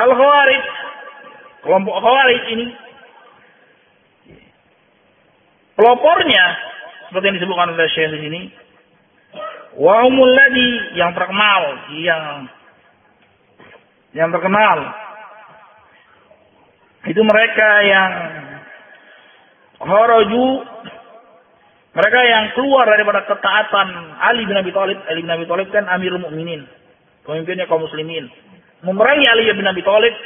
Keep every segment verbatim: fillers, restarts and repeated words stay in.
Al-Khawarij, kelompok Khawarij ini, pelopornya seperti yang disebutkan oleh Syekh di sini, wa humul ladzi, yang terkenal, yang yang terkenal itu mereka yang kharaju, mereka yang keluar daripada ketaatan Ali bin Abi Thalib. Ali bin Abi Thalib kan Amirul Mukminin, pemimpinnya kaum muslimin. Memerangi Ali bin Abi Thalib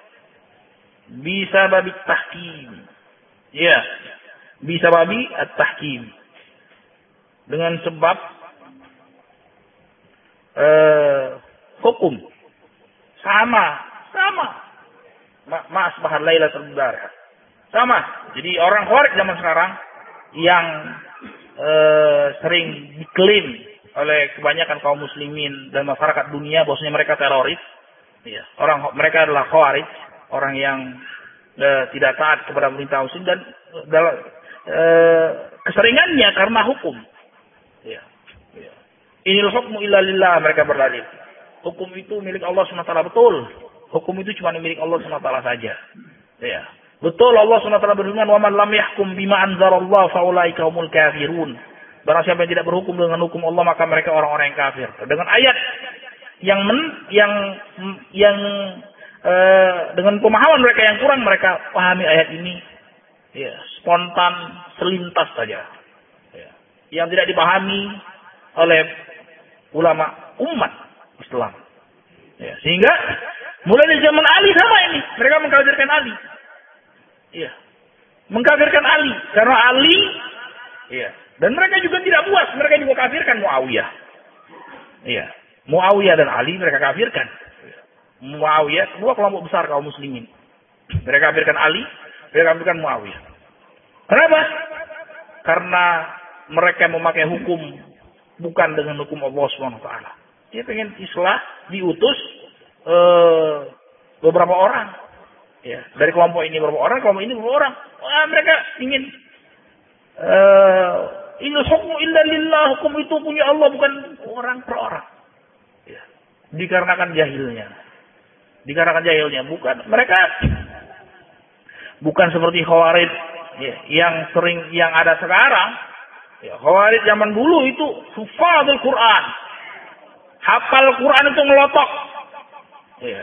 bisa babi tahkim. Ya, bisa babi at-tahkim. Dengan sebab uh, hukum sama, sama. Mas bahar Laila terbara. Sama. Jadi orang Khawarij zaman sekarang yang uh, sering diklaim oleh kebanyakan kaum muslimin dan masyarakat dunia bahwasanya mereka teroris. Ya, orang mereka adalah Khawarij, orang yang uh, tidak taat kepada pemerintah muslim dan dalam uh, keseringannya karena hukum. Ya. Ya. Inil hukmu illa lillah, mereka berdalil. Hukum itu milik Allah subhanahu wa taala, betul. Hukum itu cuma milik Allah subhanahu wa taala saja. Ya. Betul, Allah subhanahu wa taala berfirman, "Wa man lam yahkum bima anzalallahu fa ulaika humul kafirun." Barang siapa yang tidak berhukum dengan hukum Allah, maka mereka orang-orang yang kafir. Dengan ayat yang men, yang yang uh, dengan pemahaman mereka yang kurang, mereka pahami ayat ini ya, spontan, selintas saja. Ya. Yang tidak dipahami oleh ulama umat Islam. Ya, sehingga mulai dari zaman Ali sama ini, mereka mengkafirkan Ali. Iya. Mengkafirkan Ali karena Ali, iya. Dan mereka juga tidak puas, mereka juga kafirkan Muawiyah. Iya. Muawiyah dan Ali mereka kafirkan. Muawiyah, dua kelompok besar kaum muslimin. Mereka kafirkan Ali, mereka kafirkan Muawiyah. Kenapa? Karena mereka memakai hukum bukan dengan hukum Allah subhanahu wa taala. Dia pengen islah, diutus uh, beberapa orang. Ya, dari kelompok ini beberapa orang, kelompok ini beberapa orang. Wah, mereka ingin uh, inil hukmu illa lillah, hukum itu punya Allah, bukan orang per orang. Ya. Dikarenakan jahilnya. Dikarenakan jahilnya, bukan mereka bukan seperti Khawarij ya, yang sering yang ada sekarang. Ya, Khawarij zaman dulu itu hufadzul Quran. Hafal Quran itu ngelotok. Ya.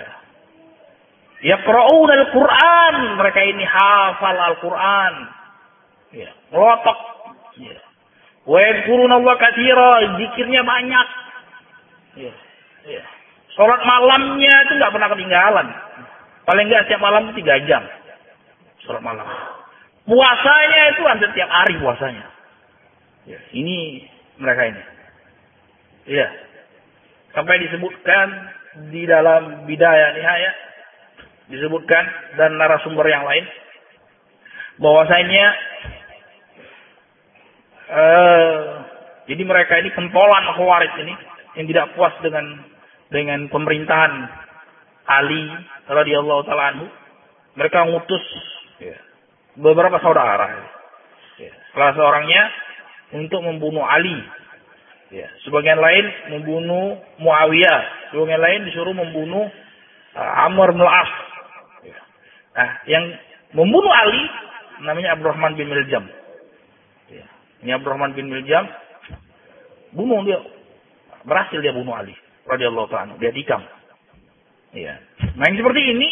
Yaqra'un al-Quran, mereka ini hafal Al-Quran. Ya, ngelotok. Ya. Wa yadhkuruna Allah katsira, zikirnya banyak. Ya. Ya. Salat malamnya itu enggak pernah ketinggalan. Paling enggak setiap malam tiga jam. Salat malam. Puasanya itu hampir tiap hari puasanya. Ya, ini mereka ini. Iya. Sampai disebutkan di dalam Bidayah Nihayah, disebutkan dan narasumber yang lain bahwasanya uh, jadi mereka ini pentolan Khawarij ini yang tidak puas dengan dengan pemerintahan Ali radhiyallahu taala anhu, mereka ngutus ya, beberapa saudara ya, salah seorangnya untuk membunuh Ali. Ya, sebagian lain membunuh Muawiyah, sebagian lain disuruh membunuh uh, Amr bin Al-As. Ya. Nah, yang membunuh Ali namanya Abdurrahman bin Miljam. Ya. Ini Abdurrahman bin Miljam bunuh dia, berhasil dia bunuh Ali radhiyallahu ta'ala, dia tikam. Ya. Nah, yang seperti ini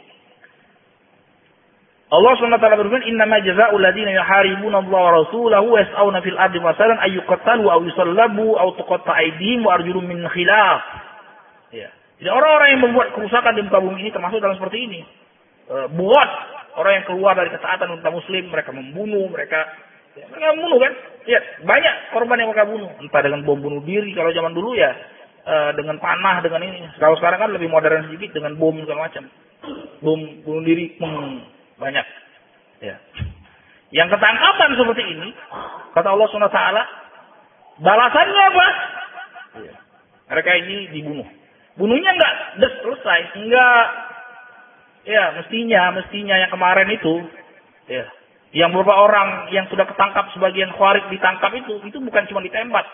Allah subhanahu wa taala berfirman, "Innama jazaa'ul ladzina yuharibuna Allah wa rasulahu wa yas'auna fil ardi fasadan ay yuqtalu aw yusallabu aw tuqatta'a aydihim wa arjuluhum min khilaf." Ya. Jadi orang-orang yang membuat kerusakan di muka bumi ini termasuk dalam seperti ini. E, buat orang yang keluar dari ketaatan umat muslim, mereka membunuh, mereka ya, mereka membunuh kan? Ya, banyak korban yang mereka bunuh, entah dengan bom bunuh diri kalau zaman dulu ya e, dengan panah, dengan ini. Kalau sekarang kan lebih modern sedikit dengan bom segala macam. Bom bunuh diri hmm, banyak. Ya. Yang ketangkapan seperti ini, kata Allah subhanahu wa taala, balasannya apa? Ya. Mereka ini dibunuh. Bunuhnya enggak des selesai, enggak. Ya, mestinya, mestinya yang kemarin itu, ya, yang beberapa orang yang sudah ketangkap sebagian Khawarij ditangkap itu, itu bukan cuma ditembak.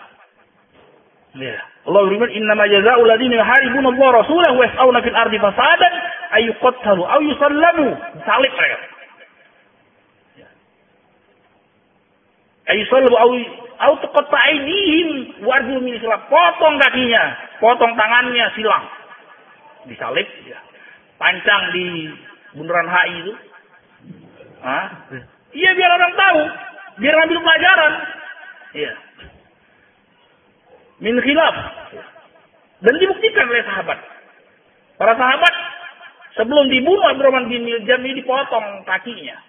Ya. Allah berfirman, "Innama jazaa'ul ladzina yuharibuna Allah wa rasulahu wa yas'auna fil ardi fasadan ayyuqattalu aw yusallamu. Salib mereka. Ayyusallamu aw aw tuqatta aydihim wa arjuluhum min khilaf. Potong kakinya, potong tangannya, silang. Disalib ya. Pancang di bundaran H I itu. Hah? Iya, biar orang tahu, biar ambil pelajaran. Iya. Min khilaf. Dan dibuktikan oleh sahabat. Para sahabat sebelum dibunuh Abdurrahman bin Miljam ini dipotong kakinya.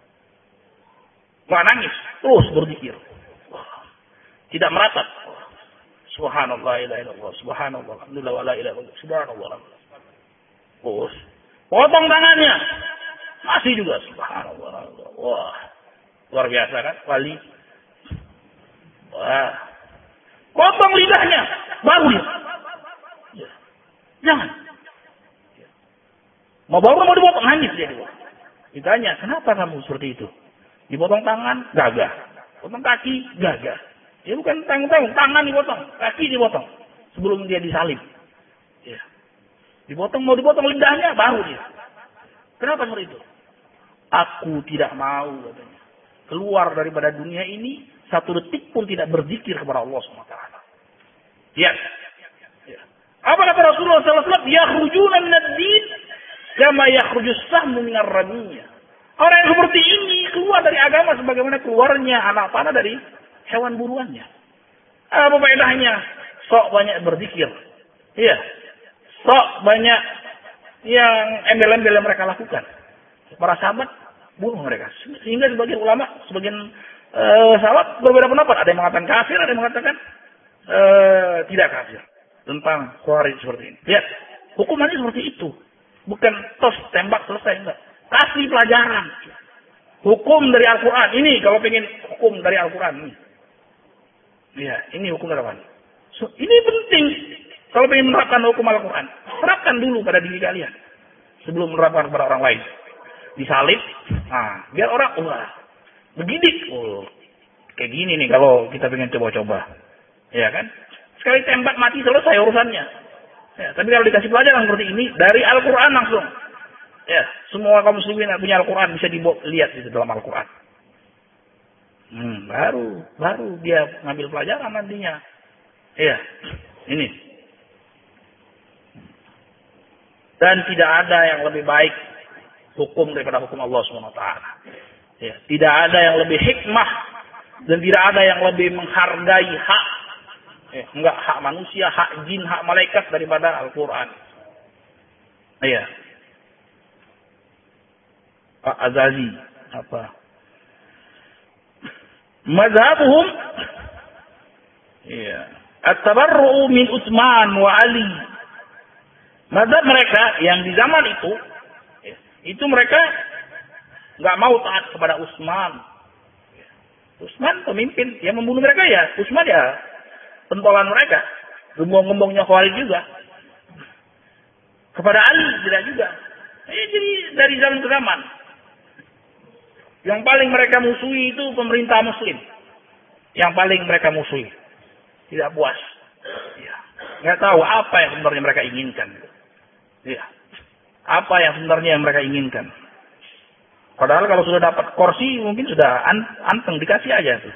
Wah, nangis, terus berzikir. Tidak meratap. Subhanallah, la ilaha illallah, subhanallah, alhamdulillah, wa la ilaha illallah, subhanallah. Terus potong tangannya. Masih juga subhanallah. Wah, luar biasa kan, wali. Wah. Potong lidahnya, baru dia. Ya. Jangan. Ya. Mau baru mau dipotong, nangis dia dulu. Ditanya, kenapa kamu seperti itu? Dipotong tangan, gagah. Potong kaki, gagah. Ya bukan tanggung-tanggung, tangan dipotong, kaki dipotong. Sebelum dia disalib. Ya. Dipotong, mau dipotong lidahnya, baru dia. Kenapa seperti itu? Aku tidak mau, katanya. Keluar daripada dunia ini, satu detik pun tidak berzikir kepada Allah subhanahu wa taala. Ya. Ya. Apa kata Rasulullah sallallahu alaihi wasallam? Yakhrujuna minad din kama yakhrujus sahmu minar ramiyah. Orang yang seperti ini keluar dari agama sebagaimana keluarnya anak panah dari hewan buruannya. Apa faedahnya? Sok banyak berzikir. Iya. Sok banyak yang embel-embel yang mereka lakukan. Para sahabat bunuh mereka. Sehingga sebagian ulama, sebagian uh, sahabat berbeda pendapat. Ada yang mengatakan kafir, ada yang mengatakan uh, tidak kafir. Tentang Khawarij seperti ini. Lihat, hukumannya seperti itu. Bukan tos, tembak, selesai. Enggak. Kasih pelajaran. Hukum dari Al-Quran. Ini kalau pengen hukum dari Al-Quran. Ini. Ya, ini hukum dari Al-Quran. So, ini penting. Kalau pengen menerapkan hukum Al-Quran. Terapkan dulu pada diri kalian. Sebelum menerapkan kepada orang lain. Disalib. Nah, biar orang, wah, begidik. Oh, kayak gini nih kalau kita pengen coba-coba. Ya kan? Sekali tembak mati selesai urusannya. Ya, tapi kalau dikasih pelajaran seperti ini, dari Al-Quran langsung. Ya, semua kaum muslimin yang punya Al-Quran bisa dilihat di dalam Al-Quran. Hmm, baru, baru dia ngambil pelajaran nantinya. Iya, ini. Dan tidak ada yang lebih baik hukum daripada hukum Allah subhanahu wa taala. Ya, tidak ada yang lebih hikmah dan tidak ada yang lebih menghargai hak. Ya, enggak hak manusia, hak jin, hak malaikat daripada Al-Quran. Iya. Pak Azazi apa? Mazhabuhum iya. At-tabarru'u min Utsman wa Ali. Mazhab mereka yang di zaman itu ya, itu mereka enggak mau taat kepada Utsman. Utsman pemimpin yang membunuh mereka ya. Utsman ya pentolan mereka. Gembong-gembongnya Khawarij juga. Kepada Ali tidak juga. Eh, jadi dari zaman ke zaman. Yang paling mereka musuhi itu pemerintah muslim. Yang paling mereka musuhi. Tidak puas. Ya. Nggak tahu apa yang sebenarnya mereka inginkan. Ya. Apa yang sebenarnya mereka inginkan. Padahal kalau sudah dapat kursi mungkin sudah anteng dikasih aja tuh.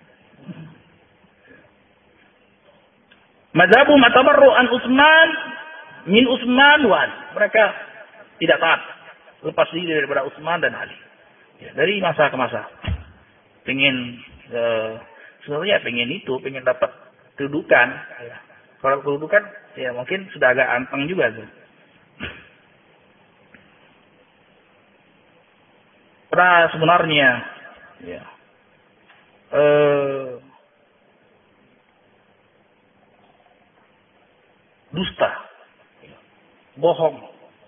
Madhabu matabarru an Utsman min Utsman wa Ali. Mereka tidak taat. Lepas diri daripada Utsman dan Ali. Ya, dari masa ke masa. Pengen e, sebenarnya pengen itu, pengen dapat kedudukan. Ya. Kalau kedudukan ya mungkin sudah agak anteng juga tuh. Karena sebenarnya ya e, dusta, bohong,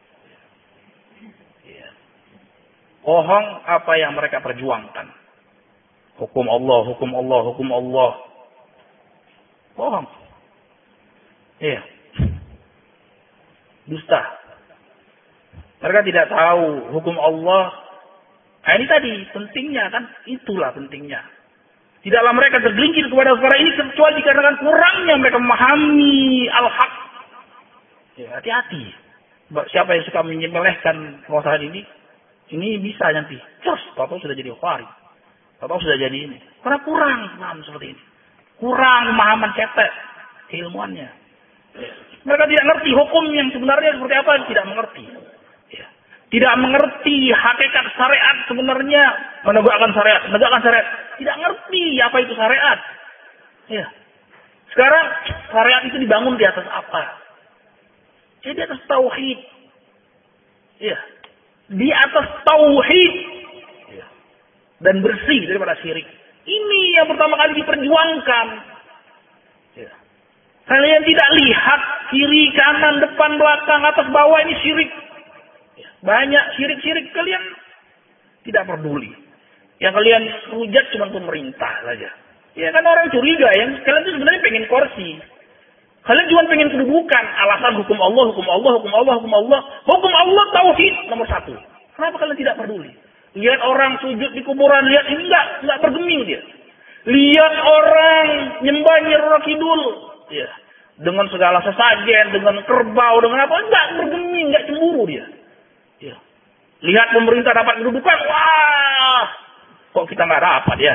bohong apa yang mereka perjuangkan. Hukum Allah, hukum Allah, hukum Allah, bohong. Iya, dusta. Mereka tidak tahu hukum Allah. Nah, ini tadi pentingnya kan, itulah pentingnya. Tidaklah mereka tergelincir kepada perkara ini kecuali dikarenakan kurangnya mereka memahami al-haq. Ya, hati-hati. Siapa yang suka menyepelekan permasalahan ini, ini bisa nanti. Terus, tahu sudah jadi khawarij. Tahu sudah jadi ini. Karena kurang paham seperti ini. Kurang pemahaman cetek keilmuannya. Mereka tidak mengerti hukum yang sebenarnya seperti apa, tidak mengerti. Ya. Tidak mengerti hakikat syariat sebenarnya, menegakkan syariat, menegakkan syariat. Tidak mengerti apa itu syariat. Ya. Sekarang syariat itu dibangun di atas apa? Ya, di atas tauhid. Ya. Di atas tauhid. Ya. Dan bersih daripada syirik. Ini yang pertama kali diperjuangkan. Ya. Kalian tidak lihat kiri, kanan, depan, belakang, atas, bawah ini syirik. Ya. Banyak syirik-syirik, kalian tidak peduli. Yang kalian rujat cuma pemerintah saja. Ya kan orang curiga ya. Kalian itu sebenarnya pengen kursi. Kalian cuma pengen kedudukan. Alasan hukum Allah, hukum Allah, hukum Allah, hukum Allah. Hukum Allah tauhid nomor satu. Kenapa kalian tidak peduli? Lihat orang sujud di kuburan, lihat ini enggak, enggak bergeming dia. Lihat orang nyembah Nyi Roro Kidul, ya, dengan segala sesajen, dengan kerbau, dengan apa, enggak bergeming, enggak cemburu dia. Ya. Lihat pemerintah dapat kedudukan, wah, kok kita enggak dapat ya?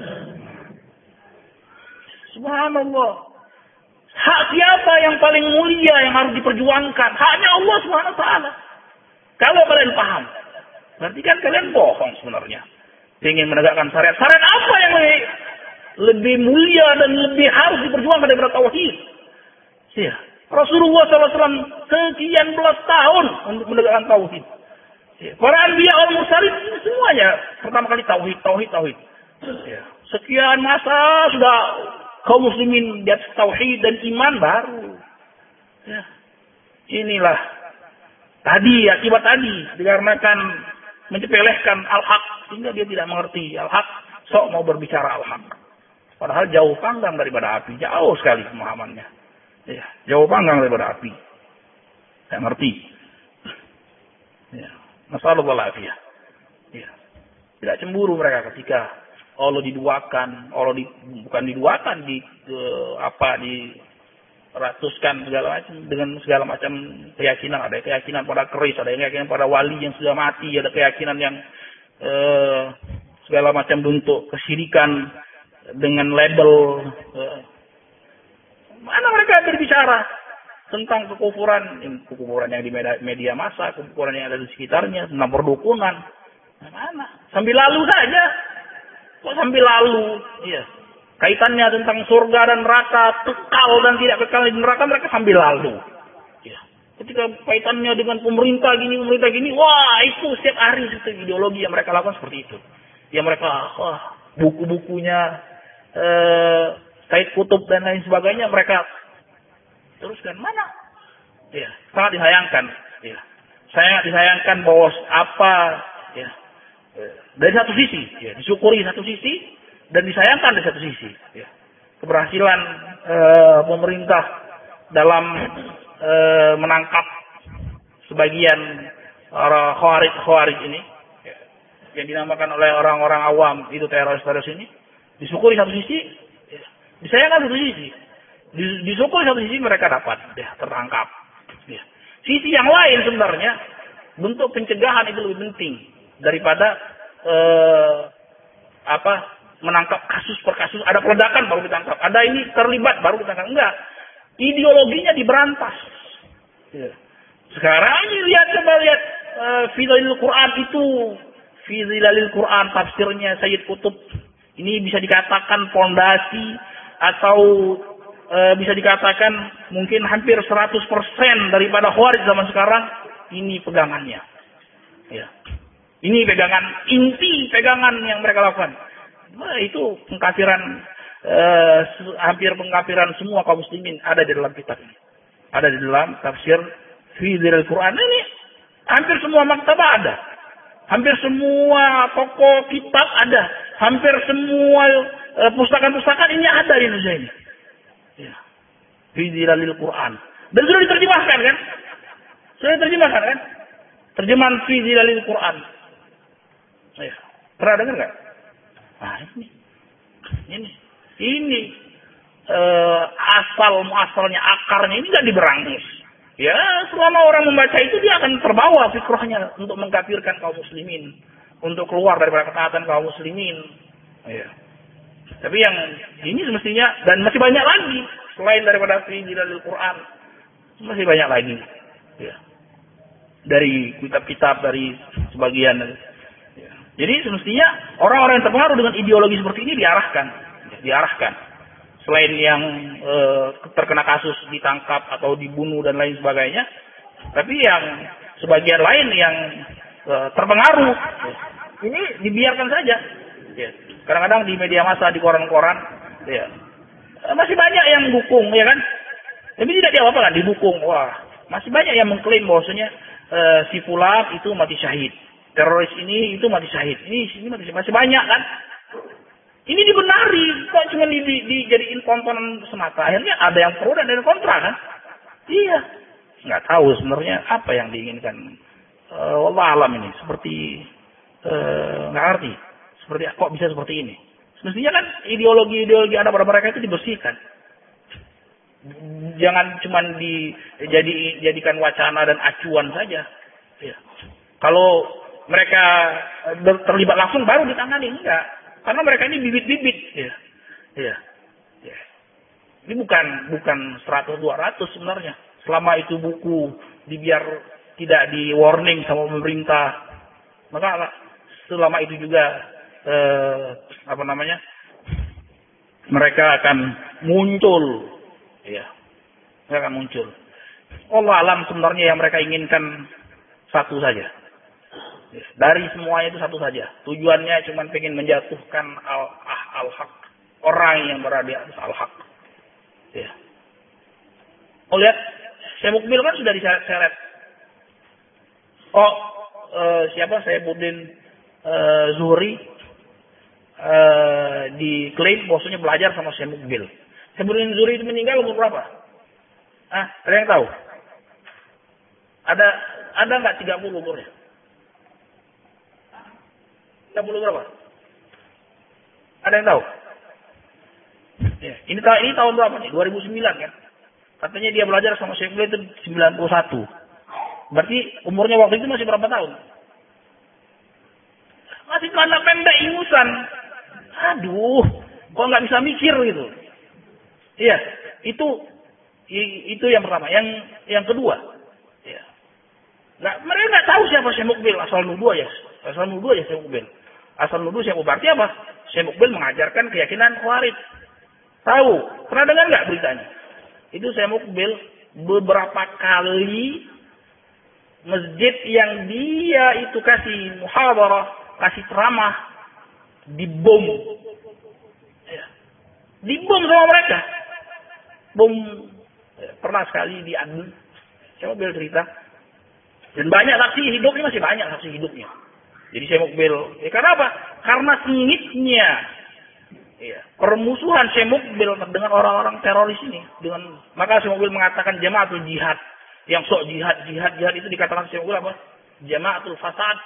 Subhanallah. Hak siapa yang paling mulia yang harus diperjuangkan? Haknya Allah Subhanahu wa taala. Kalau kalian paham, berarti kan kalian bohong sebenarnya. Ingin menegakkan syariat. Syariat apa yang lebih, lebih mulia dan lebih harus diperjuangkan daripada tauhid? Ya. Rasulullah shallallahu alaihi wasallam sekian belas tahun untuk menegakkan tauhid. Ya. Para anbiya wal mursalin semuanya pertama kali tauhid, tauhid, tauhid. Ya. Sekian masa sudah kaum muslimin di atas tauhid dan iman baru. Ya. Inilah tadi akibat tadi dikarenakan menyepelekan al-haq sehingga dia tidak mengerti al-haq, sok mau berbicara al-haq. Padahal jauh panggang daripada api, jauh sekali pemahamannya. Ya, jauh panggang daripada api. Tidak ngerti. Ya, masalah walafiah. Ya. Tidak cemburu mereka ketika Allah diduakan, Allah di, bukan diduakan, di uh, apa di ratuskan segala macam dengan segala macam keyakinan. Ada keyakinan pada keris, ada keyakinan pada wali yang sudah mati, ada keyakinan yang uh, segala macam bentuk kesyirikan dengan label. Uh, mana mereka berbicara tentang kekufuran, kekufuran yang di media massa, kekufuran yang ada di sekitarnya, tentang perdukunan. Mana? Sambil lalu saja. Kok sambil lalu? Iya. Kaitannya tentang surga dan neraka, kekal dan tidak kekal di neraka, mereka sambil lalu. Iya. Ketika kaitannya dengan pemerintah gini, pemerintah gini, wah itu setiap hari itu ideologi yang mereka lakukan seperti itu. Yang mereka, wah buku-bukunya, eh, Said Kutub dan lain sebagainya, mereka teruskan. Mana? Iya. Sangat disayangkan. Iya. Sangat disayangkan bahwa apa, ya. Dari satu sisi, ya, disyukuri satu sisi dan disayangkan dari satu sisi. Ya. Keberhasilan e, pemerintah dalam e, menangkap sebagian orang khawarij-khawarij ini, ya, yang dinamakan oleh orang-orang awam itu teroris-teroris ini, disyukuri satu sisi, ya, disayangkan satu sisi. Disyukuri satu sisi mereka dapat, ya, tertangkap. Ya. Sisi yang lain sebenarnya bentuk pencegahan itu lebih penting daripada eh, apa menangkap kasus per kasus. Ada peledakan baru ditangkap, ada ini terlibat baru ditangkap. Enggak, ideologinya diberantas. Ya. Sekarang ini lihat coba lihat uh, Fidhalil Quran itu, Fidhalil Quran tafsirnya Sayyid Kutub. Ini bisa dikatakan fondasi atau uh, bisa dikatakan mungkin hampir seratus persen daripada Khawarij zaman sekarang ini pegangannya. Ya. Ini pegangan inti pegangan yang mereka lakukan. Nah, itu pengkafiran eh, hampir pengkafiran semua kaum muslimin ada di dalam kitab ini. Ada di dalam tafsir Fidhalil Quran ini. Hampir semua maktabah ada. Hampir semua toko kitab ada. Hampir semua eh, pustaka-pustaka ini ada di Indonesia ini. Ya. Fidhalil Quran. Dan sudah diterjemahkan kan? Sudah diterjemahkan kan? Terjemahan Fidhalil Quran. Ya. Pernah dengar nggak? Nah ini, ini, ini uh, asal muasalnya akarnya ini nggak diberangus. Ya, selama orang membaca itu dia akan terbawa fikrahnya untuk mengkafirkan kaum muslimin, untuk keluar daripada ketaatan kaum muslimin. Ya. Tapi yang ini semestinya, dan masih banyak lagi selain daripada fi dilalil Quran, masih banyak lagi. Ya. Dari kitab-kitab, dari sebagian. Ya. Jadi semestinya orang-orang yang terpengaruh dengan ideologi seperti ini diarahkan, diarahkan. Selain yang e, terkena kasus ditangkap atau dibunuh dan lain sebagainya, tapi yang sebagian lain yang e, terpengaruh, ya, ini dibiarkan saja. Ya. Kadang-kadang di media massa, di koran-koran, ya, masih banyak yang dukung, ya kan? Tapi tidak diapa-apa kan, didukung. Wah, masih banyak yang mengklaim bahwasanya e, si fulan itu mati syahid, teroris ini itu mati syahid, ini ini mati syahid. Masih banyak kan? Ini dibenari, kok cuma di, di, dijadiin tontonan semata. Akhirnya ada yang pro dan ada yang kontra kan? Iya. Nggak tahu sebenarnya apa yang diinginkan. Uh, wallah alam ini. Seperti, uh, nggak ngerti. Seperti, kok bisa seperti ini? Semestinya kan ideologi-ideologi ada pada mereka itu dibersihkan. Jangan cuma dijadikan wacana dan acuan saja. Ya. Kalau mereka terlibat langsung baru ditangani. Enggak. Karena mereka ini bibit-bibit, ya, ya, ya. Ini bukan bukan seratus dua ratus sebenarnya. Selama itu buku dibiar tidak di warning sama pemerintah, maka selama itu juga eh, apa namanya, mereka akan muncul, ya, mereka akan muncul. Allah alam sebenarnya yang mereka inginkan satu saja. Dari semuanya itu satu saja. Tujuannya cuma pengen menjatuhkan al-ah al-haq. Orang yang berada di atas al-haq. Ya. Oh lihat, Syekh Mukbil kan sudah diseret. Oh, uh, siapa? Saifuddin uh, Zuhri uh, diklaim bahwasanya belajar sama Syekh Mukbil. Saifuddin Zuhri itu meninggal umur berapa? Ah, ada yang tahu? Ada ada nggak tiga puluh umurnya? tiga puluh berapa? Ada yang tahu? Ya, ini, ini tahun berapa nih? dua ribu sembilan kan? Katanya dia belajar sama Syekh Mukbil itu sembilan puluh satu. Berarti umurnya waktu itu masih berapa tahun? Masih celana pendek ingusan. Aduh, kok nggak bisa mikir gitu? Iya, itu itu yang pertama. Yang yang kedua, ya. Nggak, mereka nggak tahu siapa Syekh Mukbil, asal nuduh ya, asal nuduh ya Syekh Mukbil. Asal nuduh Syekh Mukbil. Berarti apa? Syekh Mukbil mengajarkan keyakinan Khawarij. Tahu? Pernah dengar nggak beritanya? Itu Syekh Mukbil beberapa kali masjid yang dia itu kasih muhadarah, kasih ceramah, dibom. Ya. Dibom sama mereka. Bom. Ya, pernah sekali diadu. Syekh Mukbil cerita. Dan banyak saksi hidupnya, masih banyak saksi hidupnya. Jadi Syekh Mukbil, ya karena apa? Karena sengitnya ya, permusuhan Syekh Mukbil dengan orang-orang teroris ini. Dengan maka Syekh Mukbil mengatakan jamaatul jihad. Yang sok jihad, jihad, jihad itu dikatakan Syekh Mukbil apa? Jamaatul fasad.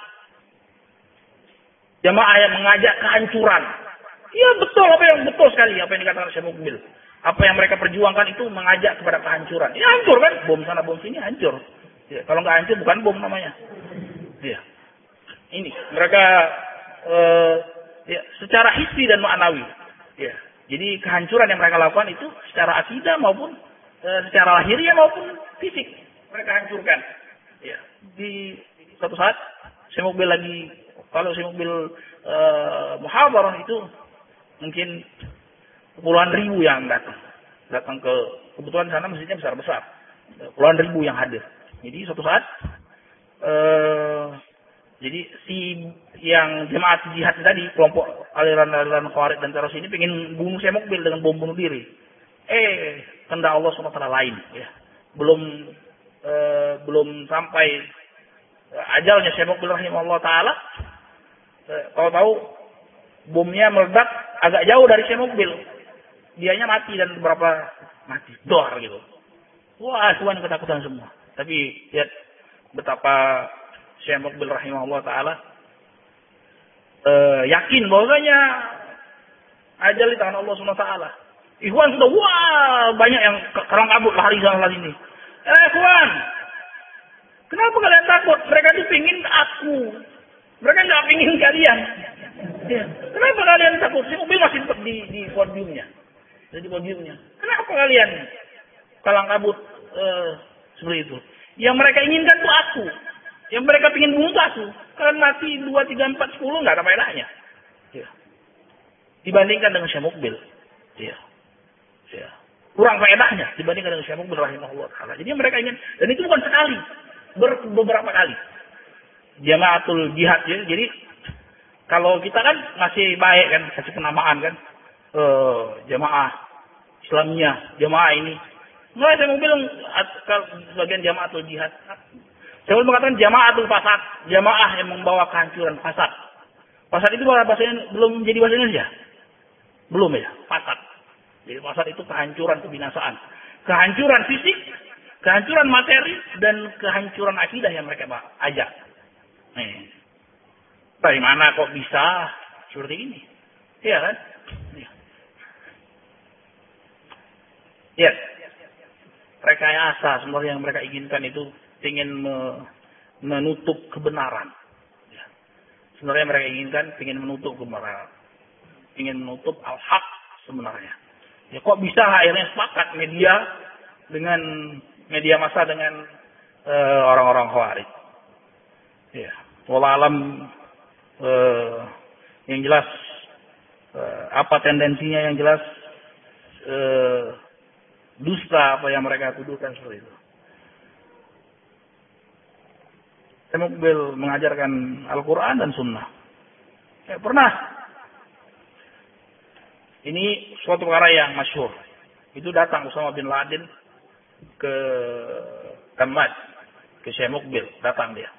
Jamaah yang mengajak kehancuran. Iya betul, apa yang betul sekali apa yang dikatakan Syekh Mukbil. Apa yang mereka perjuangkan itu mengajak kepada kehancuran. Ya hancur kan? Bom sana bom sini hancur. Ya, kalau nggak hancur bukan bom namanya. Ya. Ini mereka uh, ya, secara hissi dan maknawi. Ya. Jadi kehancuran yang mereka lakukan itu secara akidah maupun uh, secara lahiriah maupun fisik mereka hancurkan. Ya. Di suatu saat Syekh Mukbil lagi kalau Syekh Mukbil uh, muhadarah itu mungkin puluhan ribu yang datang. Datang ke kebetulan sana masjidnya besar-besar. Puluhan ribu yang hadir. Jadi suatu saat uh, jadi si yang jemaat jihad tadi, kelompok aliran-aliran Khawarij dan teroris ini pengen bunuh Syekh Mukbil dengan bom bunuh diri. Eh, kehendak Allah subhanahu wa taala lain. Ya. Belum eh, belum sampai eh, ajalnya Syekh Mukbil rahimahullah taala. Eh, tahu-tahu bomnya meledak agak jauh dari Syekh Mukbil. Dianya mati dan beberapa mati. Dor gitu. Wah, Tuhan ketakutan semua. Tapi lihat betapa Syekh Mukbil rahimahullah ta'ala e, yakin bahwasanya ajal di tangan Allah subhanahu wa ta'ala. Ikhwan sudah wah banyak yang kerang kabut lari sana lari ini. Eh, Tuhan, kenapa kalian takut? Mereka tuh pingin aku. Mereka nggak pingin kalian. Ya. Kenapa kalian takut? Si mobil masih tetap di, di podiumnya. Di podiumnya. Kenapa kalian kalang kabut eh, seperti itu? Yang mereka inginkan tuh aku. Yang mereka pingin bunuh tuh aku. Kalian mati dua, tiga, empat, sepuluh nggak ada faedahnya. Ya. Dibandingkan dengan Syekh Mukbil. Ya. Ya. Kurang faedahnya dibandingkan dengan Syekh Mukbil rahimahullah taala. Jadi mereka ingin, dan itu bukan sekali, ber, beberapa kali. Jamaatul jihad ya. Jadi kalau kita kan masih baik kan kasih penamaan kan eh, jamaah Islamiyah, jamaah ini. Mulai saya mau bilang sebagian jamaatul jihad. Saya mau mengatakan jamaatul fasad, jamaah yang membawa kehancuran fasad. Fasad itu bahasanya belum menjadi bahasa Indonesia. Belum ya, fasad. Jadi fasad itu kehancuran, kebinasaan. Kehancuran fisik, kehancuran materi, dan kehancuran akidah yang mereka ajak. Nih. Dari mana kok bisa seperti ini? Iya kan? Iya. Ya. Rekayasa sebenarnya yang mereka inginkan itu ingin menutup kebenaran. Ya. Sebenarnya mereka inginkan ingin menutup kebenaran. Ingin menutup al-haq sebenarnya. Ya kok bisa akhirnya sepakat media dengan media massa dengan uh, orang-orang Khawarij. Ya. Wallah alam uh, yang jelas uh, apa tendensinya yang jelas uh, dusta apa yang mereka tuduhkan seperti itu. Saya Mukbil mengajarkan Al-Quran dan Sunnah. Ya, pernah. Ini suatu perkara yang masyhur. Itu datang Usama bin Laden ke Kamad, ke Syekh Mukbil. Datang dia.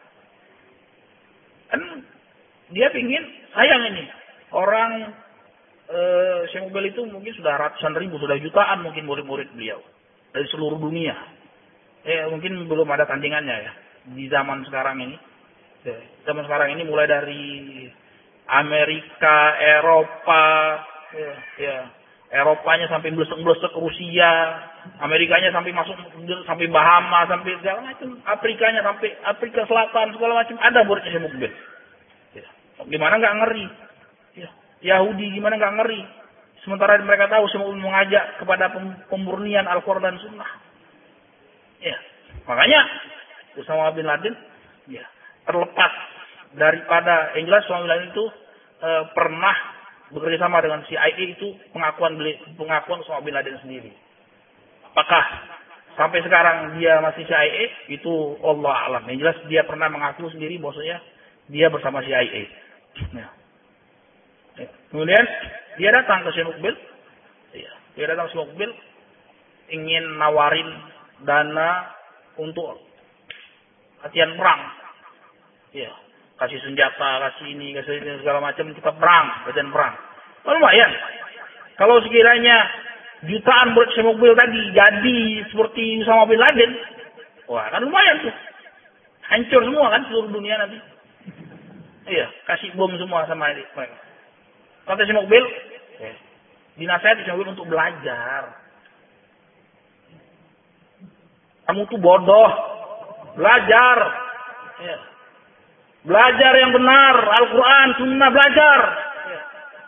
Kan dia pingin, sayang ini. Orang eh, Syekh Mukbil itu mungkin sudah ratusan ribu, sudah jutaan mungkin murid-murid beliau. Dari seluruh dunia. Eh, mungkin belum ada tandingannya ya. Di zaman sekarang ini, zaman sekarang ini mulai dari Amerika, Eropa, ya, ya Eropanya sampai blesek-blesek Rusia, Amerikanya sampai masuk sampai Bahama, sampai segala macam, Afrikanya sampai Afrika Selatan segala macam ada muridnya Syekh Mukbil. Ya. Gimana nggak ngeri? Ya. Yahudi gimana nggak ngeri? Sementara mereka tahu Syekh Mukbil mengajak kepada pemurnian Al-Quran dan Sunnah. Ya, makanya Usama bin Laden, ya, terlepas daripada yang jelas Usama bin Laden itu e, pernah bekerja sama dengan C I A itu pengakuan beli, pengakuan Usama bin Laden sendiri. Apakah sampai sekarang dia masih C I A? Itu Allah alam. Yang jelas dia pernah mengaku sendiri bahwasanya dia bersama C I A. Ya. Ya. Kemudian dia datang ke Syekh Mukbil. Ya. Dia datang ke Syekh Mukbil ingin nawarin dana untuk latihan perang, ya, kasih senjata, kasih ini, kasih ini segala macam, kita perang, latihan perang. Oh, lumayan. Kalau sekiranya jutaan murid Syekh Mukbil tadi jadi seperti Usama bin Laden, wah kan lumayan tuh, hancur semua kan seluruh dunia nanti. Iya, kasih bom semua sama mereka. Kata Syekh Mukbil, ya, dinasihati Syekh Mukbil untuk belajar. Kamu tuh bodoh. Belajar. Ya. Belajar yang benar. Al-Quran, Sunnah, belajar. Ya.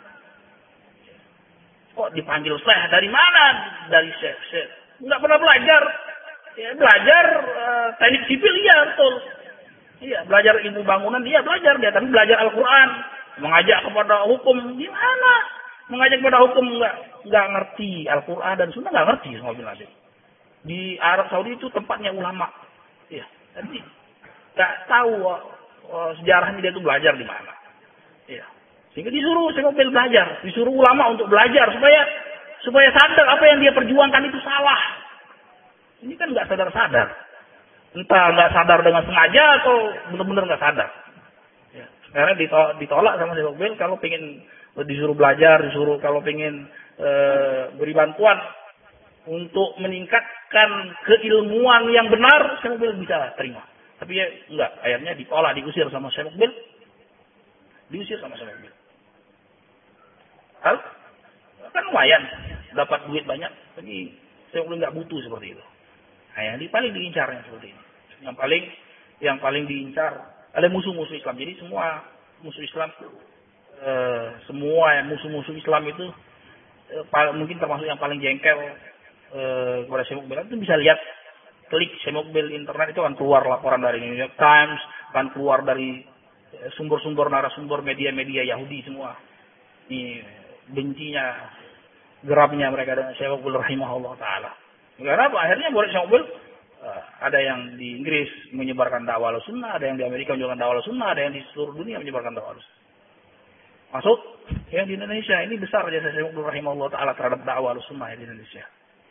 Kok dipanggil Syekh? Dari mana? Dari Syekh. Syekh. Nggak pernah belajar. Ya, belajar uh, teknik sipil, iya betul. Iya, belajar ilmu bangunan, iya belajar dia. Tapi belajar Al-Quran. Mengajak kepada hukum, gimana? Mengajak kepada hukum, nggak, nggak ngerti Al-Quran dan Sunnah, nggak ngerti sama bin Laden. Di Arab Saudi itu tempatnya ulama. Ya, tapi nggak tahu oh, sejarahnya dia itu belajar di mana. Ya, sehingga disuruh Syekh Mukbil belajar, disuruh ulama untuk belajar supaya supaya sadar apa yang dia perjuangkan itu salah. Ini kan nggak sadar-sadar. Entah nggak sadar dengan sengaja atau benar-benar nggak sadar. Ya, karena ditolak sama Syekh Mukbil kalau pengen disuruh belajar, disuruh kalau pengen e, beri bantuan untuk meningkatkan keilmuan yang benar, Syekh Mukbil bisa terima. Tapi ya enggak, akhirnya ditolak, diusir sama Syekh Mukbil. Diusir sama Syekh Mukbil. Hal? Kan lumayan, dapat duit banyak. Tapi Syekh Mukbil enggak butuh seperti itu. Nah, yang di, paling diincarnya seperti ini. Yang paling yang paling diincar ada musuh-musuh Islam. Jadi semua musuh Islam, eh, semua yang musuh-musuh Islam itu eh, paling, mungkin termasuk yang paling jengkel eh, kepada Syekh Mukbil itu bisa lihat, klik Syekh Mukbil internet itu akan keluar laporan dari New York Times, akan keluar dari eh, sumber-sumber narasumber media-media Yahudi semua. Ini bencinya, geramnya mereka dengan Syekh Mukbil rahimahullah taala. Karena apa? Akhirnya boleh Syekh Mukbil uh, ada yang di Inggris menyebarkan dakwah Ahlussunnah, ada yang di Amerika menyebarkan dakwah Ahlussunnah, ada yang di seluruh dunia menyebarkan dakwah Ahlussunnah. Masuk yang di Indonesia ini besar jasa Syekh Mukbil rahimahullah taala terhadap dakwah Ahlussunnah di Indonesia.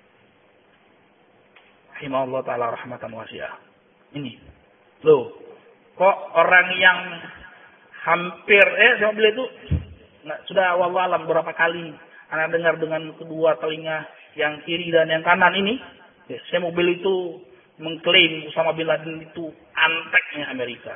Rahimahullah taala rahmatan wasi'ah. Ini. Loh, kok orang yang hampir eh Syekh Mukbil itu nah, sudah wallah alam berapa kali anak dengar dengan kedua telinga yang kiri dan yang kanan ini, ya, Syekh Mukbil itu mengklaim Usama bin Laden itu anteknya Amerika.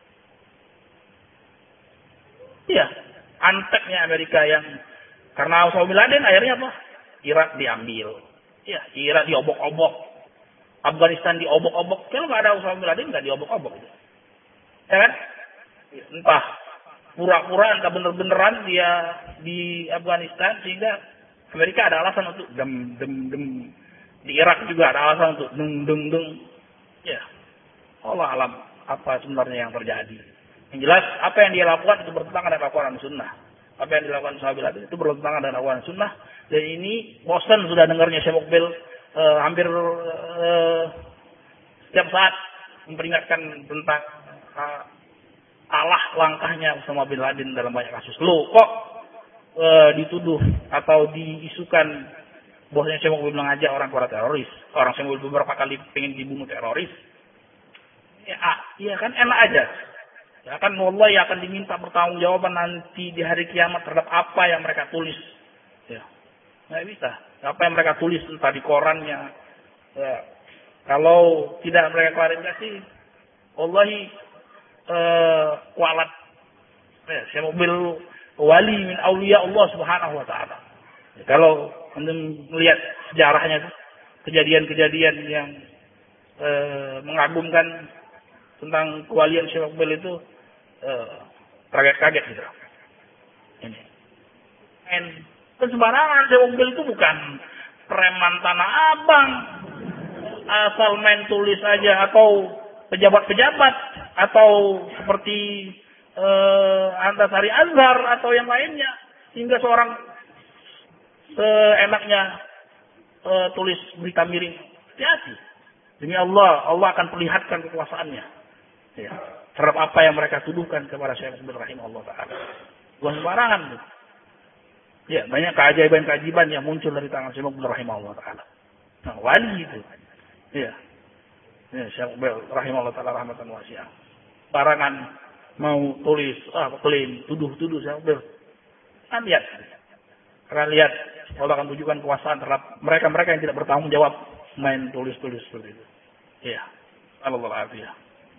Iya, anteknya Amerika yang karena Usama bin Laden akhirnya apa? Irak diambil. Iya, Irak diobok-obok. Afghanistan diobok-obok. Kalau nggak ada Usama bin Laden nggak diobok-obok. Ya kan? Entah pura-pura entah bener-beneran dia di Afghanistan sehingga Amerika ada alasan untuk dem dem dem. Di Irak juga ada alasan untuk deng deng deng. Ya, Allah alam apa sebenarnya yang terjadi. Yang jelas apa yang dia lakukan itu bertentangan dengan Al-Quran dan Sunnah. Apa yang dilakukan sahabat itu bertentangan dengan Al-Quran dan Sunnah. Dan ini bosan sudah dengarnya Syekh Mukbil eh, hampir eh, setiap saat memperingatkan tentang eh, alah langkahnya Usama bin Laden dalam banyak kasus. Loh, kok e, dituduh atau diisukan bahwasanya Syekh Mukbil mengajak orang kepada teroris. Orang Syekh Mukbil beberapa kali pengen dibunuh teroris. Ya, ah, iya kan enak aja. Ya kan wallahi akan diminta pertanggungjawaban nanti di hari kiamat terhadap apa yang mereka tulis. Ya. Nggak bisa. Apa yang mereka tulis entah di korannya. Ya. Kalau tidak mereka klarifikasi, wallahi Uh, kualat ya, Syekh Mukbil wali min auliya Allah subhanahu wa ta'ala. Ya, kalau anda melihat sejarahnya kejadian-kejadian yang uh, mengagumkan tentang kewalian Syekh Mukbil itu uh, kaget-kaget gitu. Ini. Dan sembarangan Syekh Mukbil itu bukan preman Tanah Abang asal main tulis aja atau pejabat-pejabat atau seperti eh, Antasari Azhar atau yang lainnya hingga seorang seenaknya eh, tulis berita miring. Hati-hati. Demi Allah, Allah akan perlihatkan kekuasaannya. Ya, terhadap apa yang mereka tuduhkan kepada Syekh Mukbil rahimahullah taala. Bukan sembarangan. Ya, banyak keajaiban-keajaiban yang muncul dari tangan Syekh Mukbil rahimahullah taala. Nah, wali itu. Ya. Ya, Syekh Mukbil rahimahullah taala rahmatan wasi'ah. Barangan mau tulis, ah klaim, tuduh-tuduh Syekh Mukbil. Kan lihat. Akan lihat Allah akan tunjukkan kekuasaan terhadap mereka-mereka yang tidak bertanggung jawab main tulis-tulis seperti itu. Iya. Allah afiyah.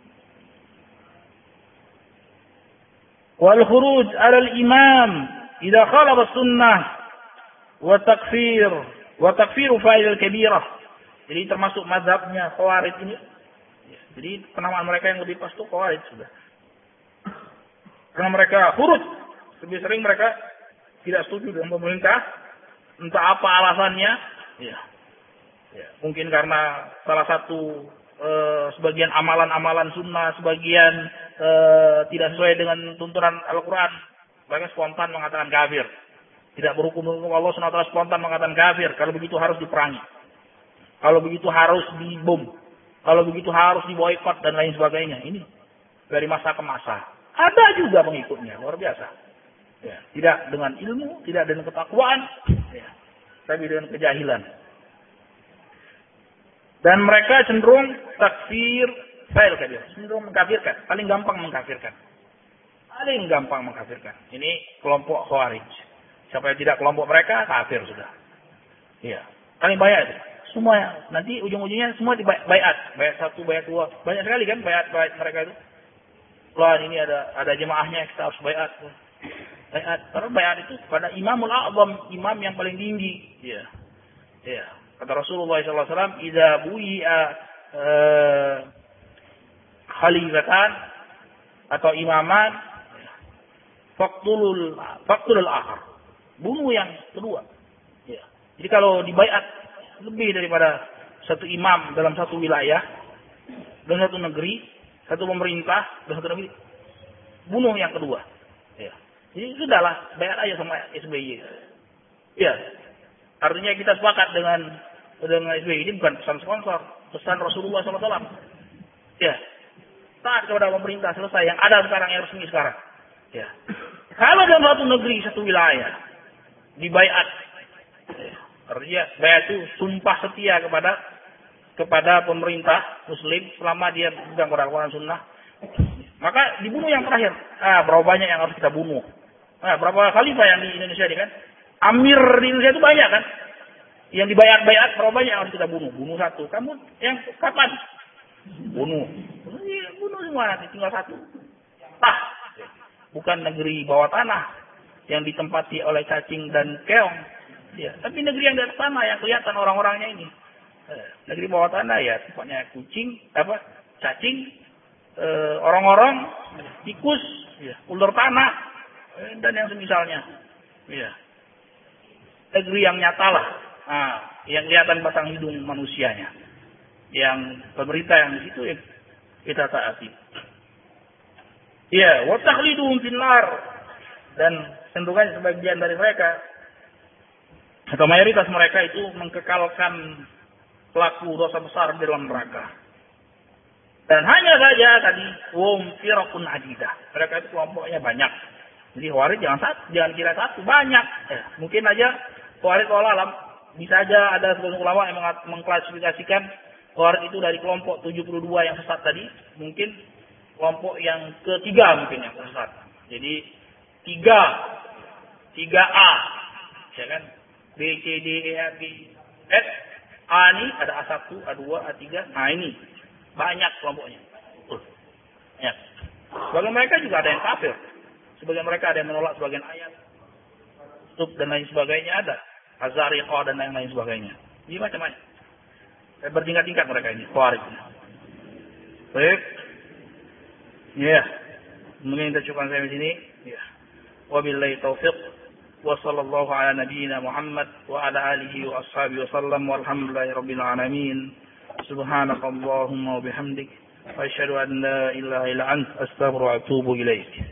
Wal khuruj 'ala al-imam idza khalafa as-sunnah wa takfir wa takfiru fa'il al-kabirah. Jadi termasuk mazhabnya Khawarij ini. Jadi penamaan mereka yang lebih pas itu Khawarij sudah. Karena mereka huruf. Lebih sering mereka tidak setuju dengan pemerintah. Entah apa alasannya. Ya. Ya. Mungkin karena salah satu e, sebagian amalan-amalan sunnah. Sebagian e, tidak sesuai dengan tuntunan Al-Quran. Mereka spontan mengatakan kafir. Tidak berhukum hukum Allah subhanahu wa taala, spontan mengatakan kafir. Kalau begitu harus diperangi. Kalau begitu harus dibom. Kalau begitu harus diboikot dan lain sebagainya. Ini dari masa ke masa. Ada juga pengikutnya. Luar biasa. Ya, tidak dengan ilmu. Tidak dengan ketakwaan. Ya, tapi dengan kejahilan. Dan mereka cenderung takfir. Fail kabir. Cenderung mengkafirkan. Paling gampang mengkafirkan. Paling gampang mengkafirkan. Ini kelompok Khawarij. Siapa yang tidak kelompok mereka, kafir sudah. Iya. Paling banyak itu. Semua nanti ujung-ujungnya semua di bayat, bayat satu, bayat dua, banyak sekali kan bayat-bayat mereka itu. Wah ini ada ada jemaahnya kita harus bayat, bayat. Karena bayat itu pada Imamul A'zam, imam yang paling tinggi. Iya, iya. Kata Rasulullah shallallahu alaihi wasallam, "Idza bui'a uh, khalifatan atau imaman, faqtulul faqtulul akhar." Bunuh yang kedua. Ya. Jadi kalau dibaiat lebih daripada satu imam dalam satu wilayah, dalam satu negeri, satu pemerintah, dalam satu negeri, bunuh yang kedua. Ya. Jadi sudahlah, baiat aja sama S B Y. Ya. Artinya kita sepakat dengan dengan S B Y, ini bukan pesan sponsor, pesan Rasulullah shallallahu alaihi wasallam. Ya. Taat kepada pemerintah, selesai. Yang ada sekarang, yang resmi sekarang. Ya. Kalau dalam satu negeri, satu wilayah, dibaiat, ya. Artinya baiat itu sumpah setia kepada kepada pemerintah Muslim selama dia pegang Quran Sunnah. Maka dibunuh yang terakhir. Ah, berapa banyak yang harus kita bunuh? Nah, berapa khalifah yang di Indonesia ini kan? Amir di Indonesia itu banyak kan? Yang dibayar-bayar berapa banyak yang harus kita bunuh? Bunuh satu. Kamu yang kapan? Bunuh. Bunuh semua nanti, tinggal satu. Tah. Bukan negeri bawah tanah yang ditempati oleh cacing dan keong. Ya, tapi negeri yang di atas tanah yang kelihatan orang-orangnya ini. Eh, negeri bawah tanah ya, tempatnya kucing, apa, cacing, eh, orang-orang, tikus, ya, ular tanah, eh, dan yang semisalnya. Ya. Negeri yang nyata lah, nah, yang kelihatan batang hidung manusianya, yang pemerintah yang di situ ya, kita taati. Ya, wa takhliduhum finnar, dan tentukan sebagian dari mereka atau mayoritas mereka itu mengkekalkan pelaku dosa besar di dalam neraka. Dan hanya saja tadi wum firaqun adidah. Mereka itu kelompoknya banyak. Jadi Khawarij jangan satu, jangan kira satu, banyak. Ya, mungkin aja Khawarij wallahu alam bisa aja ada sebagian ulama yang mengklasifikasikan Khawarij itu dari kelompok tujuh puluh dua yang sesat tadi, mungkin kelompok yang ketiga mungkin yang sesat. Jadi tiga, tiga A, ya kan? B, C, D, E, F, G, F, A ini ada A satu, A dua, A tiga. Nah ini banyak kelompoknya. Ya. Sebagian mereka juga ada yang kafir. Sebagian mereka ada yang menolak sebagian ayat. Stub dan lain sebagainya ada. Azariqah dan lain-lain sebagainya. Ini macam-macam. Bertingkat-tingkat mereka ini. Khawarij. Baik. Ya. Mungkin kita cukupkan sampai sini. Ya. Wabillahi taufiq. وصلى الله على نبينا محمد وعلى آله وأصحابه وسلم والحمد لله رب العالمين سبحانك اللهم وبحمدك وأشهد أن لا إله إلا أنت أستغفرك وأتوب إليك.